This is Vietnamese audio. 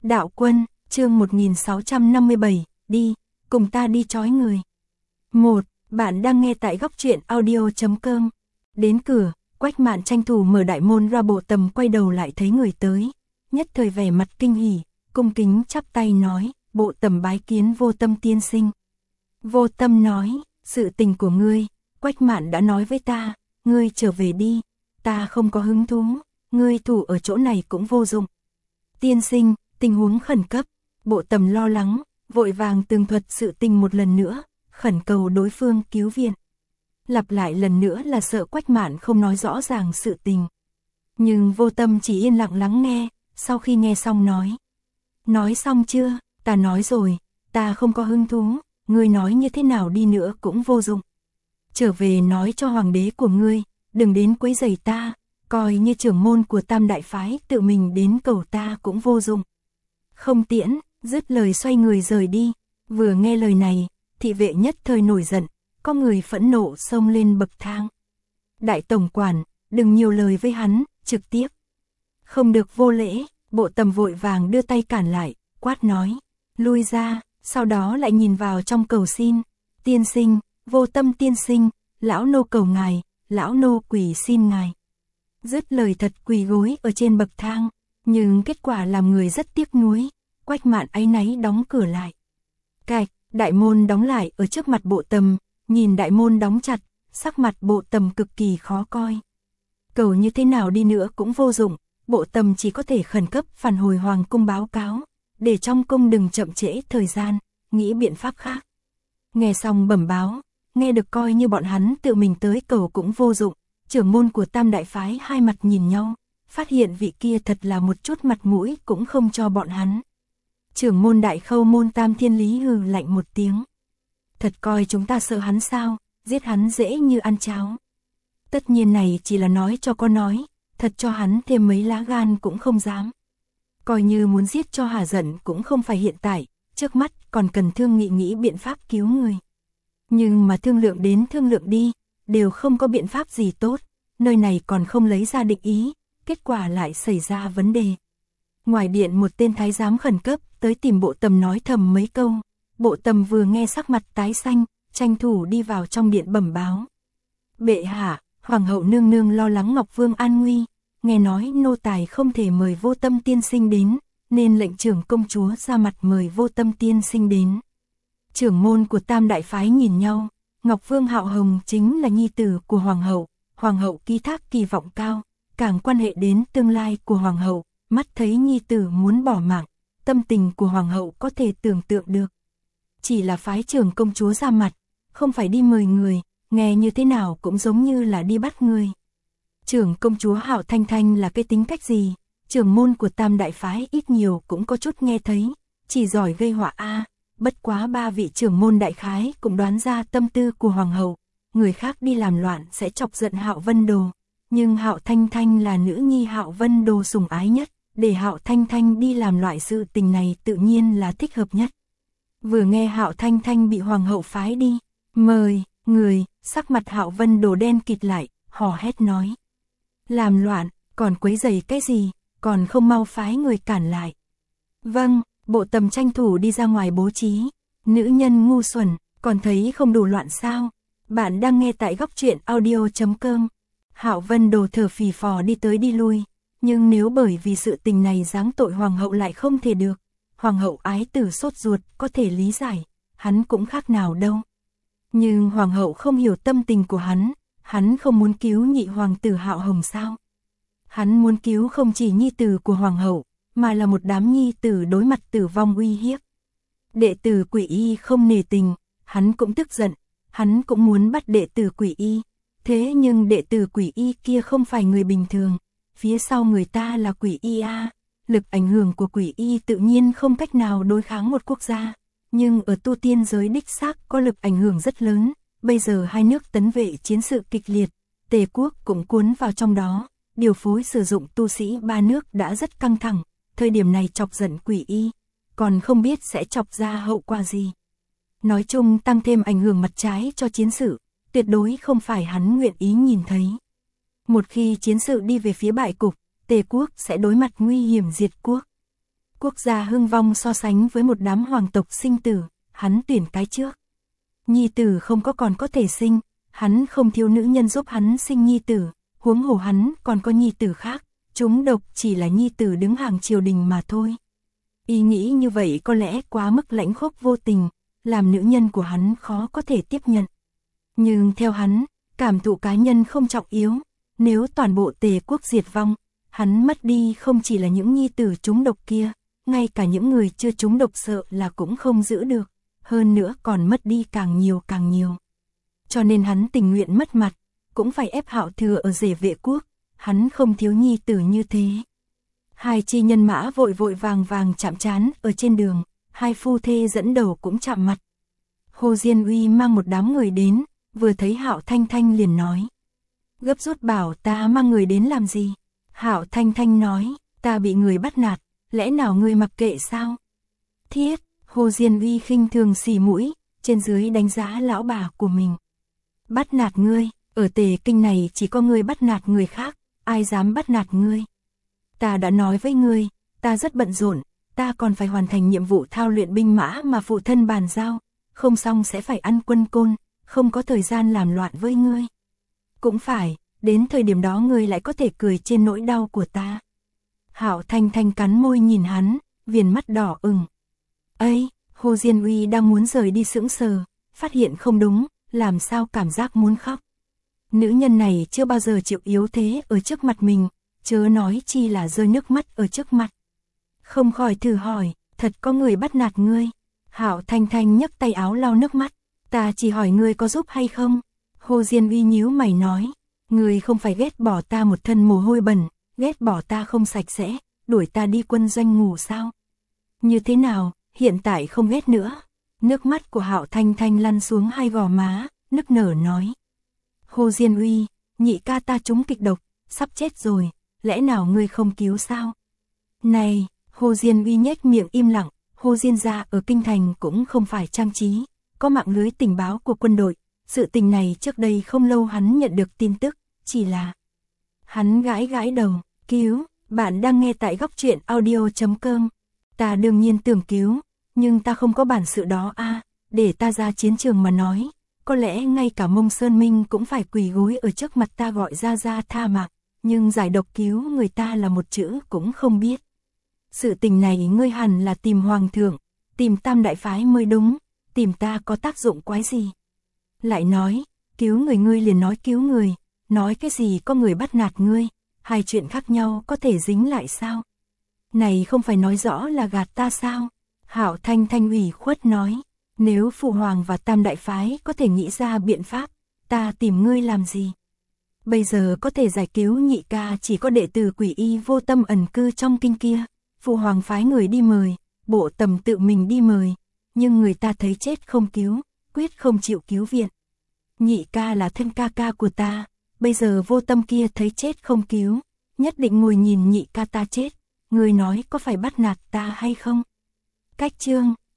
Đạo Quân, chương 1657, đi, cùng ta đi trói người. 1. Bạn đang nghe tại góc truyện audio.com. Đến cửa, Quách Mạn tranh thủ mở đại môn ra. Bộ Tầm quay đầu lại thấy người tới, nhất thời vẻ mặt kinh hỉ, cung kính chắp tay nói, Bộ Tầm bái kiến Vô Tâm tiên sinh. Vô Tâm nói, sự tình của ngươi, Quách Mạn đã nói với ta, ngươi trở về đi, ta không có hứng thú, ngươi thủ ở chỗ này cũng vô dụng. Tiên sinh, tình huống khẩn cấp. Bộ Tầm lo lắng, vội vàng tường thuật sự tình một lần nữa, khẩn cầu đối phương cứu viện. Lặp lại lần nữa là sợ Quách Mạn không nói rõ ràng sự tình. Nhưng Vô Tâm chỉ yên lặng lắng nghe, sau khi nghe xong nói. Nói xong chưa? Ta nói rồi, ta không có hứng thú, ngươi nói như thế nào đi nữa cũng vô dụng. Trở về nói cho hoàng đế của ngươi, đừng đến quấy rầy ta, coi như trưởng môn của Tam Đại Phái tự mình đến cầu ta cũng vô dụng. Không tiễn, dứt lời xoay người rời đi. Vừa nghe lời này, thị vệ nhất thời nổi giận, có người phẫn nộ xông lên bậc thang. Đại tổng quản, đừng nhiều lời với hắn, trực tiếp. Không được vô lễ. Bộ Tầm vội vàng đưa tay cản lại, quát nói, lui ra, sau đó lại nhìn vào trong cầu xin. Tiên sinh, Vô Tâm tiên sinh, lão nô cầu ngài, lão nô quỳ xin ngài. Dứt lời thật quỳ gối ở trên bậc thang, nhưng kết quả làm người rất tiếc nuối. Quách Mạn áy náy đóng cửa lại. Cạch, đại môn đóng lại ở trước mặt Bộ Tầm, nhìn đại môn đóng chặt, sắc mặt Bộ Tầm cực kỳ khó coi. Cầu như thế nào đi nữa cũng vô dụng, Bộ Tầm chỉ có thể khẩn cấp phản hồi hoàng cung báo cáo, để trong cung đừng chậm trễ thời gian, nghĩ biện pháp khác. Nghe xong bẩm báo, nghe được coi như bọn hắn tự mình tới cầu cũng vô dụng. Trưởng môn của Tam Đại Phái hai mặt nhìn nhau, phát hiện vị kia thật là một chút mặt mũi cũng không cho bọn hắn. Trưởng môn Đại Khâu môn Tam Thiên Lý hừ lạnh một tiếng. Thật coi chúng ta sợ hắn sao, giết hắn dễ như ăn cháo. Tất nhiên này chỉ là nói cho có nói, thật cho hắn thêm mấy lá gan cũng không dám. Coi như muốn giết cho hả giận cũng không phải hiện tại, trước mắt còn cần thương nghị nghĩ biện pháp cứu người. Nhưng mà thương lượng đến thương lượng đi, đều không có biện pháp gì tốt, nơi này còn không lấy ra định ý, kết quả lại xảy ra vấn đề. Ngoài điện một tên thái giám khẩn cấp tới tìm Bộ Tầm nói thầm mấy câu. Bộ Tầm vừa nghe sắc mặt tái xanh, tranh thủ đi vào trong điện bẩm báo. Bệ hạ, hoàng hậu nương nương lo lắng Ngọc Vương an nguy, nghe nói nô tài không thể mời Vô Tâm tiên sinh đến, nên lệnh trưởng công chúa ra mặt mời Vô Tâm tiên sinh đến. Trưởng môn của Tam Đại Phái nhìn nhau, Ngọc Vương Hạo Hồng chính là nhi tử của hoàng hậu ký thác kỳ vọng cao, càng quan hệ đến tương lai của hoàng hậu, mắt thấy nhi tử muốn bỏ mạng, tâm tình của hoàng hậu có thể tưởng tượng được. Chỉ là phái trưởng công chúa ra mặt, không phải đi mời người, nghe như thế nào cũng giống như là đi bắt người. Trưởng công chúa Hạo Thanh Thanh là cái tính cách gì? Trưởng môn của Tam Đại Phái ít nhiều cũng có chút nghe thấy, chỉ giỏi gây họa a. Bất quá ba vị trưởng môn đại khái cũng đoán ra tâm tư của hoàng hậu, người khác đi làm loạn sẽ chọc giận Hạo Vân Đồ, nhưng Hạo Thanh Thanh là nữ nhi Hạo Vân Đồ sủng ái nhất, để Hạo Thanh Thanh đi làm loại sự tình này tự nhiên là thích hợp nhất. Vừa nghe Hạo Thanh Thanh bị hoàng hậu phái đi, mời người, sắc mặt Hạo Vân Đồ đen kịt lại, hò hét nói: "Làm loạn, còn quấy rầy cái gì, còn không mau phái người cản lại." Vâng. Bộ Tầm tranh thủ đi ra ngoài bố trí. Nữ nhân ngu xuẩn, còn thấy không đủ loạn sao? Bạn đang nghe tại góc truyện audio.com. Hạo Vân Đồ thở phì phò đi tới đi lui, nhưng nếu bởi vì sự tình này giáng tội hoàng hậu lại không thể được. Hoàng hậu ái tử sốt ruột có thể lý giải, hắn cũng khác nào đâu. Nhưng hoàng hậu không hiểu tâm tình của hắn không muốn cứu nhị hoàng tử Hạo Hồng sao? Hắn muốn cứu không chỉ nhi tử của hoàng hậu, mà là một đám nhi tử đối mặt tử vong uy hiếp. Đệ tử Quỷ Y không nề tình, hắn cũng tức giận, hắn cũng muốn bắt đệ tử Quỷ Y. Thế nhưng đệ tử Quỷ Y kia không phải người bình thường, phía sau người ta là Quỷ Y a, lực ảnh hưởng của Quỷ Y tự nhiên không cách nào đối kháng một quốc gia, nhưng ở tu tiên giới đích xác có lực ảnh hưởng rất lớn. Bây giờ hai nước tấn vệ chiến sự kịch liệt, Tề quốc cũng cuốn vào trong đó, điều phối sử dụng tu sĩ ba nước đã rất căng thẳng. Thời điểm này chọc giận Quỷ Y, còn không biết sẽ chọc ra hậu quả gì. Nói chung tăng thêm ảnh hưởng mặt trái cho chiến sự, tuyệt đối không phải hắn nguyện ý nhìn thấy. Một khi chiến sự đi về phía bại cục, Tề quốc sẽ đối mặt nguy hiểm diệt quốc. Quốc gia hưng vong so sánh với một đám hoàng tộc sinh tử, hắn tuyển cái trước. Nhi tử không có còn có thể sinh, hắn không thiếu nữ nhân giúp hắn sinh nhi tử, huống hồ hắn còn có nhi tử khác, chúng độc chỉ là nhi tử đứng hàng triều đình mà thôi. Ý nghĩ như vậy có lẽ quá mức lãnh khốc vô tình, làm nữ nhân của hắn khó có thể tiếp nhận. Nhưng theo hắn, cảm thụ cá nhân không trọng yếu, nếu toàn bộ Tề quốc diệt vong, hắn mất đi không chỉ là những nhi tử trúng độc kia, ngay cả những người chưa trúng độc sợ là cũng không giữ được, hơn nữa còn mất đi càng nhiều càng nhiều. Cho nên hắn tình nguyện mất mặt, cũng phải ép Hạo Thừa ở rể Vệ quốc, hắn không thiếu nhi tử như thế. Hai chi nhân mã vội vội vàng vàng chạm trán ở trên đường, hai phu thê dẫn đầu cũng chạm mặt. Hồ Diên Uy mang một đám người đến, vừa thấy Hạo Thanh Thanh liền nói. Gấp rút bảo ta mang người đến làm gì? Hạo Thanh Thanh nói, ta bị người bắt nạt, lẽ nào ngươi mặc kệ sao? Thiết, Hồ Diên Uy khinh thường xì mũi, trên dưới đánh giá lão bà của mình. Bắt nạt ngươi, ở Tề Kinh này chỉ có ngươi bắt nạt người khác, ai dám bắt nạt ngươi? Ta đã nói với ngươi, ta rất bận rộn, ta còn phải hoàn thành nhiệm vụ thao luyện binh mã mà phụ thân bàn giao, không xong sẽ phải ăn quân côn, không có thời gian làm loạn với ngươi. Cũng phải, đến thời điểm đó ngươi lại có thể cười trên nỗi đau của ta. Hạo Thanh Thanh cắn môi nhìn hắn, viền mắt đỏ ửng. Ấy, Hồ Diên Uy đang muốn rời đi sững sờ, phát hiện không đúng, làm sao cảm giác muốn khóc. Nữ nhân này chưa bao giờ chịu yếu thế ở trước mặt mình, chớ nói chi là rơi nước mắt ở trước mặt. Không khỏi thử hỏi, thật có người bắt nạt ngươi? Hạo Thanh Thanh nhấc tay áo lau nước mắt, ta chỉ hỏi ngươi có giúp hay không? Hồ Diên Uy nhíu mày nói, ngươi không phải ghét bỏ ta một thân mồ hôi bẩn, ghét bỏ ta không sạch sẽ, đuổi ta đi quân doanh ngủ sao? Như thế nào, hiện tại không ghét nữa? Nước mắt của Hạo Thanh Thanh lăn xuống hai gò má, nức nở nói. Hồ Diên Uy, nhị ca ta trúng kịch độc, sắp chết rồi, lẽ nào ngươi không cứu sao? Này, Hồ Diên Uy nhếch miệng im lặng, Hồ Diên gia ở kinh thành cũng không phải trang trí, có mạng lưới tình báo của quân đội, sự tình này trước đây không lâu hắn nhận được tin tức, chỉ là... Hắn gãi gãi đầu, cứu, bạn đang nghe tại góc truyện audio.com. Ta đương nhiên tưởng cứu, nhưng ta không có bản sự đó a, để ta ra chiến trường mà nói, có lẽ ngay cả Mông Sơn Minh cũng phải quỳ gối ở trước mặt ta gọi ra tha mạng, nhưng giải độc cứu người ta là một chữ cũng không biết. Sự tình này ngươi hẳn là tìm hoàng thượng, tìm Tam đại phái mới đúng, tìm ta có tác dụng quái gì? Lại nói, cứu người ngươi liền nói cứu người, nói cái gì có người bắt nạt ngươi, hai chuyện khác nhau có thể dính lại sao? Này không phải nói rõ là gạt ta sao? Hạo Thanh Thanh ủy khuất nói, nếu Phụ Hoàng và Tam đại phái có thể nghĩ ra biện pháp, ta tìm ngươi làm gì? Bây giờ có thể giải cứu nhị ca chỉ có đệ tử Quỷ Y Vô Tâm ẩn cư trong kinh kia, Phụ Hoàng phái người đi mời, Bộ Tầm tự mình đi mời, nhưng người ta thấy chết không cứu, quyết không chịu cứu viện. Nhị ca là thân ca ca của ta, bây giờ Vô Tâm kia thấy chết không cứu, nhất định ngồi nhìn nhị ca ta chết, người nói có phải bắt nạt ta hay không? Cách chương